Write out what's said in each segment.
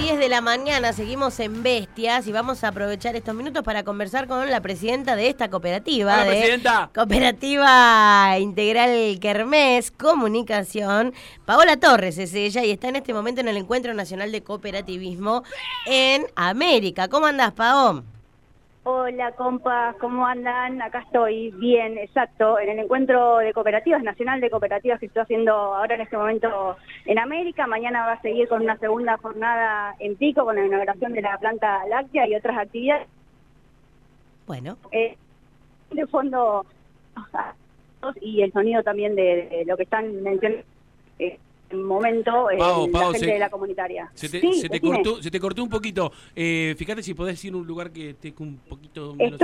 10 de la mañana, seguimos en Bestias y vamos a aprovechar estos minutos para conversar con la presidenta de esta cooperativa. Hola, presidenta. Cooperativa Integral Kermés Comunicación. Paola Torres es ella y está en este momento en el Encuentro Nacional de Cooperativismo en América. ¿Cómo andás, Pao? Hola, compas, ¿cómo andan? Acá estoy, bien, exacto, en el Encuentro de Cooperativas, Nacional de Cooperativas que estoy haciendo ahora en este momento en América. Mañana va a seguir con una segunda jornada en Pico, con la inauguración de la planta láctea y otras actividades. Bueno. De fondo, y el sonido también de lo que están mencionando en momento la gente de la comunitaria. Se te cortó un poquito. Fíjate si podés ir a un lugar que esté un poquito menos...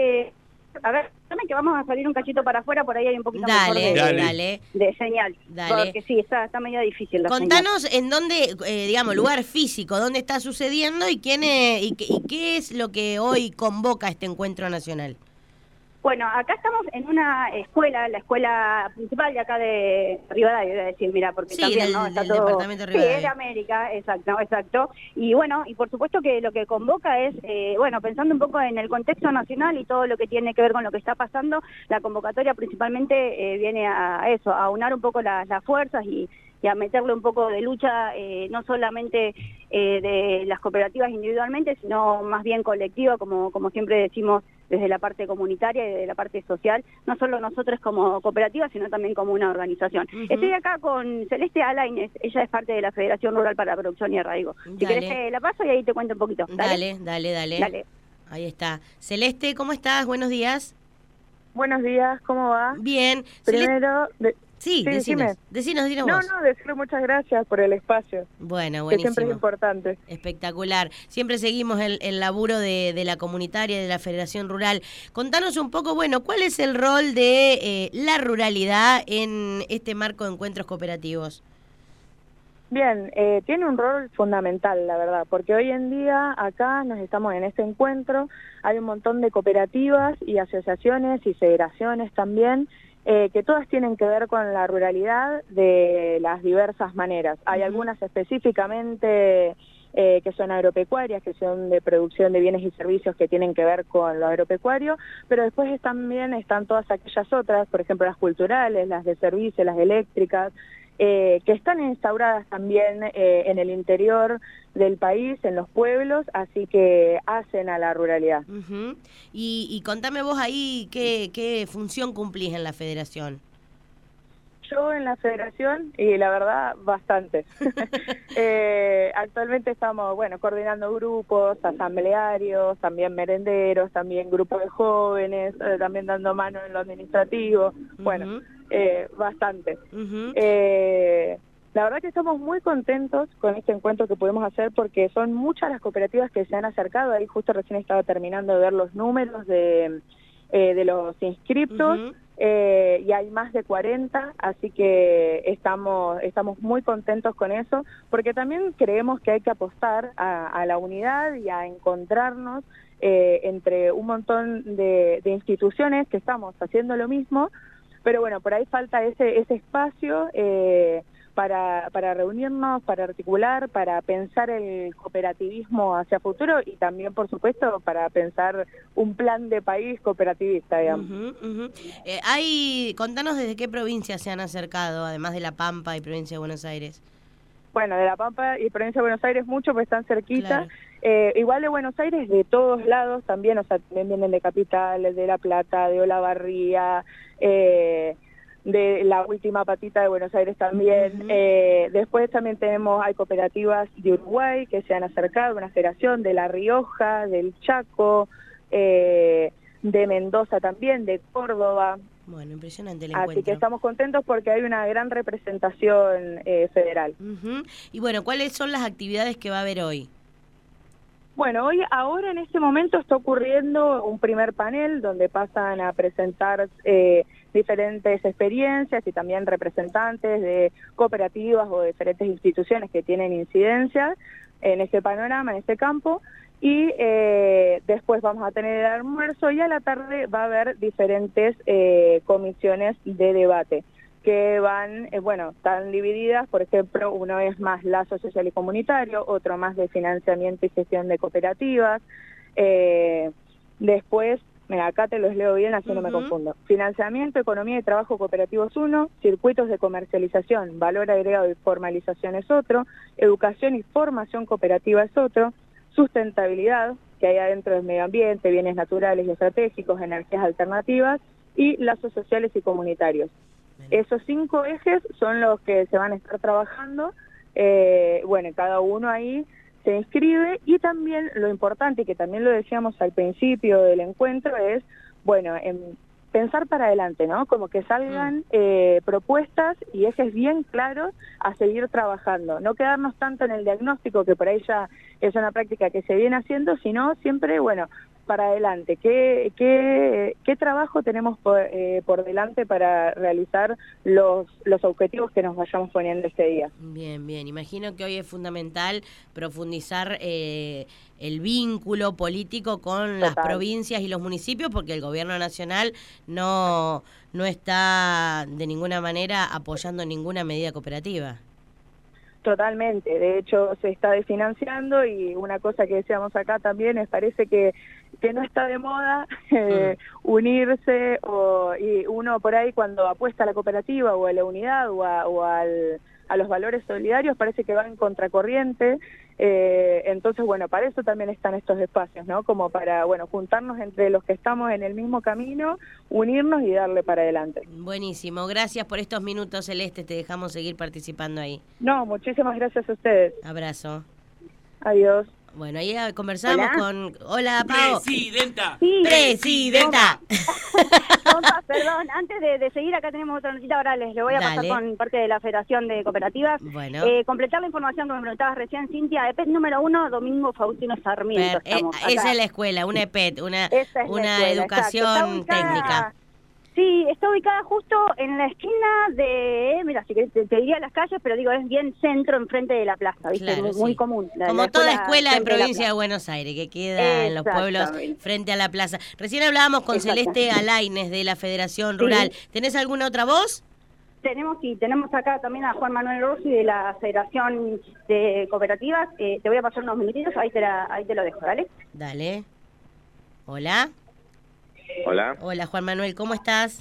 A ver, que vamos a salir un cachito para afuera, por ahí hay un poquito mejor de señal. Dale. Porque sí, está medio difícil la Contanos señal. en dónde, digamos, lugar físico, dónde está sucediendo y qué es lo que hoy convoca este encuentro nacional. Bueno, acá estamos en una escuela, la escuela principal de acá de Rivadavia, voy a decir, mira, porque sí, también ¿no? Está del todo... departamento de Rivadavia. Sí, de América, exacto. Y bueno, y por supuesto que lo que convoca es, bueno, pensando un poco en el contexto nacional y todo lo que tiene que ver con lo que está pasando, la convocatoria principalmente viene a eso, a aunar un poco las fuerzas y a meterle un poco de lucha, no solamente de las cooperativas individualmente, sino más bien colectiva, como siempre decimos, desde la parte comunitaria y desde la parte social, no solo nosotros como cooperativa, sino también como una organización. Estoy acá con Celeste Alaines, ella es parte de la Federación Rural para la Producción y Arraigo. Si querés la paso y ahí te cuento un poquito. Dale. Ahí está. Celeste, ¿cómo estás? Buenos días. Buenos días, ¿cómo va? Bien. Primero... Sí, decinos vos. No, decirle muchas gracias por el espacio. Bueno, buenísimo. Que siempre es importante. Espectacular. Siempre seguimos el laburo de la comunitaria, de la Federación Rural. Contanos un poco, bueno, ¿cuál es el rol de la ruralidad en este marco de encuentros cooperativos? Bien, tiene un rol fundamental, la verdad, porque hoy en día acá estamos en este encuentro, hay un montón de cooperativas y asociaciones y federaciones también, que todas tienen que ver con la ruralidad de las diversas maneras. Hay algunas específicamente que son agropecuarias, que son de producción de bienes y servicios que tienen que ver con lo agropecuario, pero después también están todas aquellas otras, por ejemplo las culturales, las de servicios, las eléctricas, que están instauradas también en el interior del país, en los pueblos, así que hacen a la ruralidad. Y contame vos ahí qué función cumplís en la federación. Yo en la federación, y la verdad, bastante. Actualmente estamos, coordinando grupos, asamblearios, también merenderos, también grupos de jóvenes, también dando mano en lo administrativo, bastante. La verdad que estamos muy contentos con este encuentro que pudimos hacer porque son muchas las cooperativas que se han acercado. Ahí justo recién estaba terminando de ver los números de los inscriptos. Y hay más de 40, así que estamos muy contentos con eso, porque también creemos que hay que apostar a la unidad y a encontrarnos entre un montón de instituciones que estamos haciendo lo mismo, pero bueno, por ahí falta ese espacio para reunirnos, para articular, para pensar el cooperativismo hacia futuro y también, por supuesto, para pensar un plan de país cooperativista, digamos. Contanos desde qué provincia se han acercado, además de La Pampa y Provincia de Buenos Aires. Bueno, de La Pampa y Provincia de Buenos Aires mucho, pues están cerquita. Claro. Igual de Buenos Aires, de todos lados también, o sea, también vienen de Capital, de La Plata, de Olavarría, de la última patita de Buenos Aires también. Después también hay cooperativas de Uruguay que se han acercado, una federación de La Rioja, del Chaco, de Mendoza también, de Córdoba. Bueno, impresionante el encuentro. Así que estamos contentos porque hay una gran representación federal. Y bueno, ¿cuáles son las actividades que va a haber hoy? Bueno, ahora en este momento está ocurriendo un primer panel donde pasan a presentar diferentes experiencias y también representantes de cooperativas o de diferentes instituciones que tienen incidencia en este panorama, en este campo, y después vamos a tener el almuerzo y a la tarde va a haber diferentes comisiones de debate. que van, bueno, están divididas, por ejemplo, uno es más lazo social y comunitario, otro más de financiamiento y gestión de cooperativas. Después, mira, acá te los leo bien, así no me confundo. Financiamiento, economía y trabajo cooperativos 1, circuitos de comercialización, valor agregado y formalización es otro, educación y formación cooperativa es otro, sustentabilidad, que hay adentro del medio ambiente, bienes naturales y estratégicos, energías alternativas, y lazos sociales y comunitarios. Esos 5 ejes son los que se van a estar trabajando, bueno, cada uno ahí se inscribe, y también lo importante, que también lo decíamos al principio del encuentro, es, bueno, pensar para adelante, ¿no? Como que salgan propuestas y ejes bien claros a seguir trabajando, no quedarnos tanto en el diagnóstico, que por ahí ya es una práctica que se viene haciendo, sino siempre, bueno, para adelante, ¿qué trabajo tenemos por delante para realizar los objetivos que nos vayamos poniendo este día? Bien, bien. Imagino que hoy es fundamental profundizar el vínculo político con las provincias y los municipios, porque el gobierno nacional no está de ninguna manera apoyando ninguna medida cooperativa. Totalmente, de hecho se está desfinanciando, y una cosa que decíamos acá también es, parece que no está de moda unirse, y uno por ahí cuando apuesta a la cooperativa o a la unidad o a los valores solidarios parece que va en contracorriente, entonces bueno, para eso también están estos espacios, ¿no? Como para, bueno, juntarnos entre los que estamos en el mismo camino, unirnos y darle para adelante. Buenísimo, gracias por estos minutos, Celeste, te dejamos seguir participando ahí. No, muchísimas gracias a ustedes. Abrazo. Adiós. Bueno, ahí conversamos con... Hola, Pau. ¡Presidenta! Sí, ¡Presidenta! Perdón, antes de seguir, acá tenemos otra notita, ahora les lo voy a pasar con parte de la Federación de Cooperativas. Bueno. Completar la información que me preguntabas recién, Cintia, EPET número 1, Domingo Faustino Sarmiento. Esa es la escuela, una EPET, una educación técnica. Sí, está ubicada justo en la esquina de, mira, si querés, te diría las calles, pero digo, es bien centro, enfrente de la plaza, ¿viste? Claro, muy común. Como toda escuela de provincia de Buenos Aires, que queda en los pueblos frente a la plaza. Recién hablábamos con Celeste Alaines de la Federación Rural. ¿Tenés alguna otra voz? Tenemos acá también a Juan Manuel Rossi de la Federación de Cooperativas. Te voy a pasar unos minutitos, ahí te lo dejo, ¿dale? Dale. Hola. Hola. Hola, Juan Manuel, ¿cómo estás?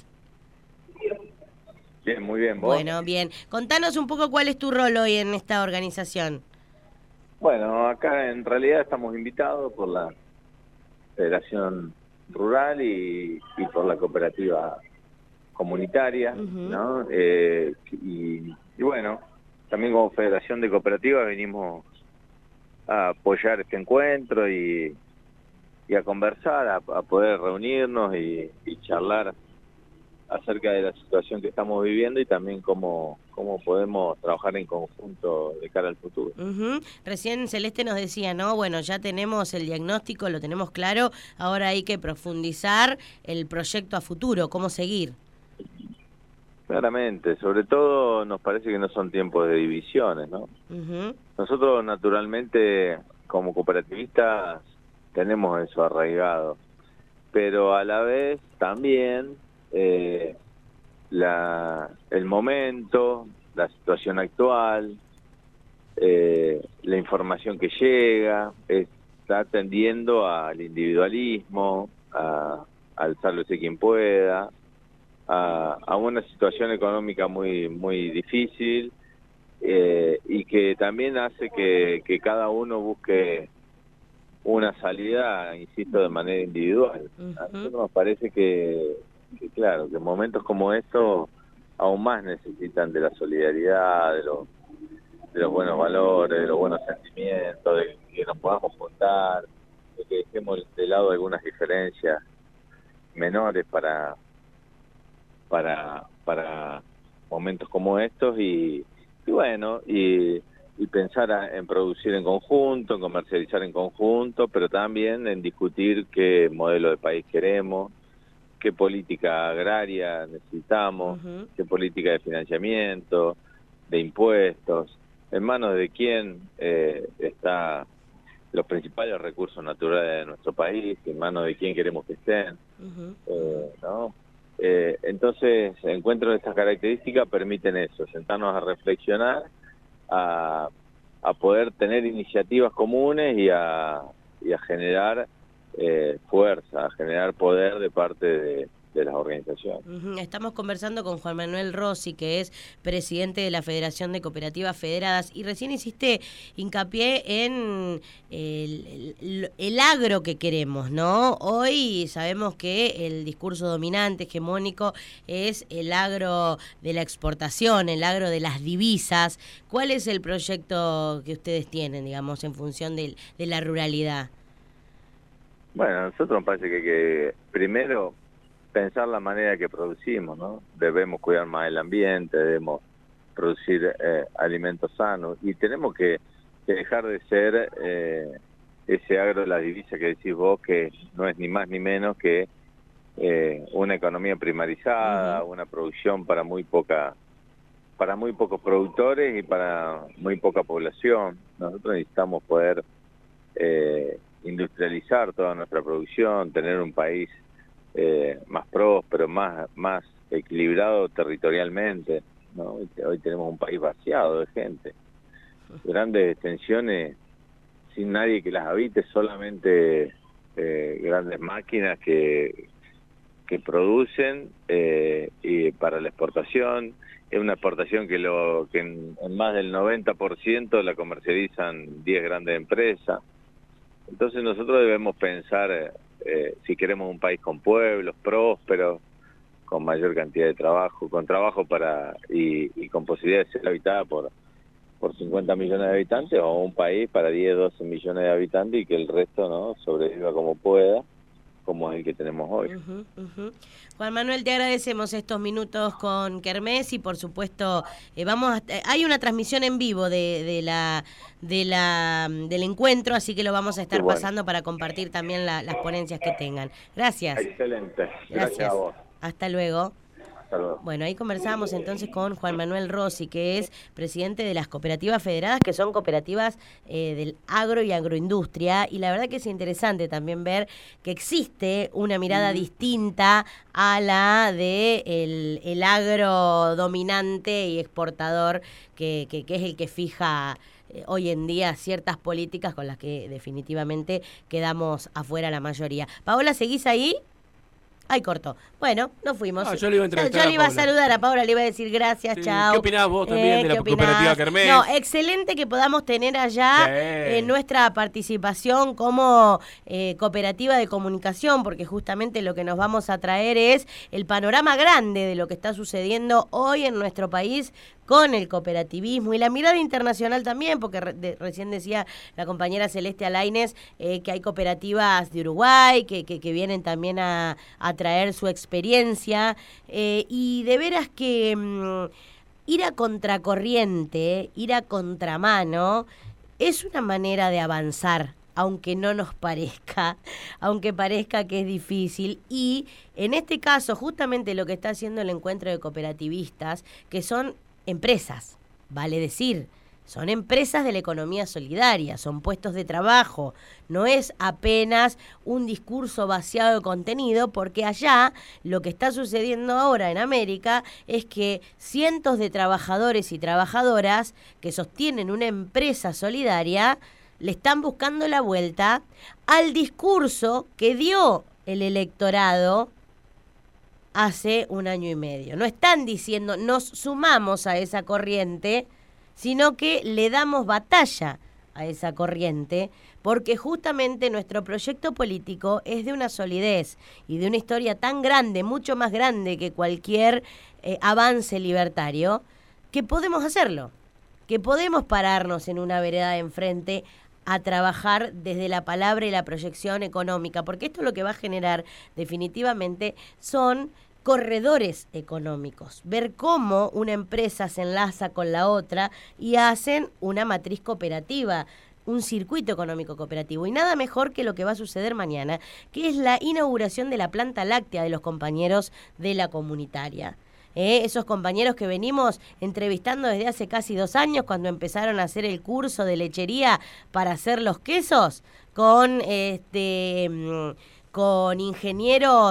Bien, muy bien, ¿vos? Bueno, bien. Contanos un poco cuál es tu rol hoy en esta organización. Bueno, acá en realidad estamos invitados por la Federación Rural y por la cooperativa comunitaria, ¿no? Y bueno, también como Federación de Cooperativas venimos a apoyar este encuentro y a conversar, a poder reunirnos y charlar acerca de la situación que estamos viviendo y también cómo podemos trabajar en conjunto de cara al futuro. Recién Celeste nos decía, ¿no? Bueno, ya tenemos el diagnóstico, lo tenemos claro, ahora hay que profundizar el proyecto a futuro, cómo seguir. Claramente, sobre todo nos parece que no son tiempos de divisiones, ¿no? Nosotros naturalmente como cooperativistas tenemos eso arraigado, pero a la vez también el momento, la situación actual, la información que llega, está tendiendo al individualismo, al sálvese quien pueda, a una situación económica muy difícil, y que también hace que cada uno busque una salida, insisto, de manera individual. A nosotros nos parece que claro, que momentos como estos aún más necesitan de la solidaridad, de los buenos valores, de los buenos sentimientos, de que nos podamos juntar, de que dejemos de lado algunas diferencias menores para momentos como estos y bueno, y pensar en producir en conjunto, en comercializar en conjunto, pero también en discutir qué modelo de país queremos, qué política agraria necesitamos, qué política de financiamiento, de impuestos, en manos de quién está los principales recursos naturales de nuestro país, en manos de quién queremos que estén, ¿no? Entonces, encuentros de estas características permiten eso, sentarnos a reflexionar, a poder tener iniciativas comunes y a generar fuerza, a generar poder de parte de las organizaciones. Estamos conversando con Juan Manuel Rossi, que es presidente de la Federación de Cooperativas Federadas, y recién hiciste hincapié en el agro que queremos, ¿no? Hoy sabemos que el discurso dominante, hegemónico, es el agro de la exportación, el agro de las divisas. ¿Cuál es el proyecto que ustedes tienen, digamos, en función de la ruralidad? Bueno, a nosotros nos parece que primero pensar la manera que producimos, ¿no? Debemos cuidar más el ambiente, debemos producir alimentos sanos y tenemos que dejar de ser ese agro de la divisa que decís vos, que no es ni más ni menos que una economía primarizada, una producción para muy pocos productores y para muy poca población. Nosotros necesitamos poder industrializar toda nuestra producción, tener un país más próspero, más equilibrado territorialmente, ¿no? Hoy tenemos un país vaciado de gente, grandes extensiones sin nadie que las habite, solamente grandes máquinas que producen y para la exportación. Es una exportación que en más del 90% la comercializan 10 grandes empresas. Entonces nosotros debemos pensar si queremos un país con pueblos prósperos, con mayor cantidad de trabajo, con trabajo y con posibilidad de ser habitada por 50 millones de habitantes, o un país para 10, 12 millones de habitantes y que el resto no sobreviva como pueda, como es el que tenemos hoy. Juan Manuel, te agradecemos estos minutos con Kermés y por supuesto hay una transmisión en vivo del encuentro, así que lo vamos a estar pasando para compartir también las ponencias que tengan. Gracias. Excelente. Gracias a vos. Hasta luego. Luego. Bueno, ahí conversábamos entonces con Juan Manuel Rossi, que es presidente de las cooperativas federadas, que son cooperativas del agro y agroindustria, y la verdad que es interesante también ver que existe una mirada distinta a la de el agro dominante y exportador, que es el que fija hoy en día ciertas políticas con las que definitivamente quedamos afuera la mayoría. Paola, ¿seguís ahí? Ay, cortó. Bueno, nos fuimos. Yo le iba a entrevistar Yo le iba a saludar a Paola, le iba a decir gracias, chao. ¿Qué opinás vos también de la cooperativa Kermés? No, excelente que podamos tener allá nuestra participación como cooperativa de comunicación, porque justamente lo que nos vamos a traer es el panorama grande de lo que está sucediendo hoy en nuestro país con el cooperativismo y la mirada internacional también, porque recién decía la compañera Celeste Alaines que hay cooperativas de Uruguay que vienen también a traer su experiencia y de veras que ir a contracorriente, ir a contramano es una manera de avanzar, aunque no nos parezca, aunque parezca que es difícil. Y en este caso, justamente lo que está haciendo el encuentro de cooperativistas, que son empresas, vale decir, son empresas de la economía solidaria, son puestos de trabajo, no es apenas un discurso vaciado de contenido, porque allá lo que está sucediendo ahora en América es que cientos de trabajadores y trabajadoras que sostienen una empresa solidaria le están buscando la vuelta al discurso que dio el electorado hace 1 año y medio. No están diciendo nos sumamos a esa corriente, sino que le damos batalla a esa corriente, porque justamente nuestro proyecto político es de una solidez y de una historia tan grande, mucho más grande que cualquier avance libertario, que podemos hacerlo, que podemos pararnos en una vereda de enfrente a trabajar desde la palabra y la proyección económica, porque esto lo que va a generar definitivamente son corredores económicos, ver cómo una empresa se enlaza con la otra y hacen una matriz cooperativa, un circuito económico cooperativo. Y nada mejor que lo que va a suceder mañana, que es la inauguración de la planta láctea de los compañeros de la comunitaria. Esos compañeros que venimos entrevistando desde hace casi 2 años, cuando empezaron a hacer el curso de lechería para hacer los quesos, con ingenieros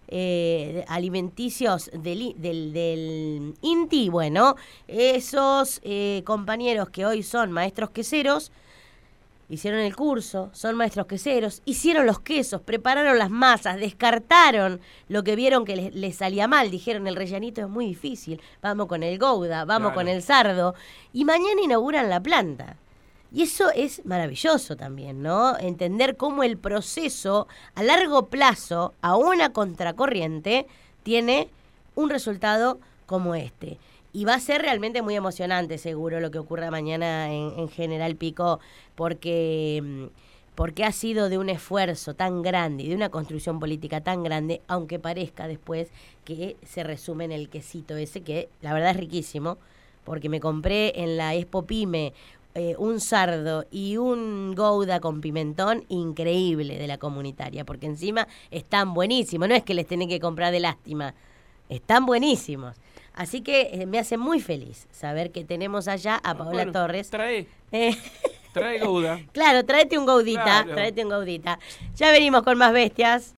alimenticios del INTI. Bueno, esos compañeros que hoy son maestros queseros, hicieron el curso, son maestros queseros, hicieron los quesos, prepararon las masas, descartaron lo que vieron que les salía mal, dijeron el rellenito es muy difícil, vamos con el gouda, vamos con el sardo, y mañana inauguran la planta. Y eso es maravilloso también, ¿no? Entender cómo el proceso a largo plazo, a una contracorriente, tiene un resultado como este. Y va a ser realmente muy emocionante, seguro, lo que ocurra mañana en General Pico, porque ha sido de un esfuerzo tan grande y de una construcción política tan grande, aunque parezca después que se resume en el quesito ese, que la verdad es riquísimo, porque me compré en la Expo Pyme un sardo y un gouda con pimentón increíble de la comunitaria, porque encima están buenísimos, no es que les tenés que comprar de lástima, están buenísimos. Así que me hace muy feliz saber que tenemos allá a Paola Torres. Trae gouda. Claro, tráete un goudita, Claro. tráete un goudita. Ya venimos con más bestias.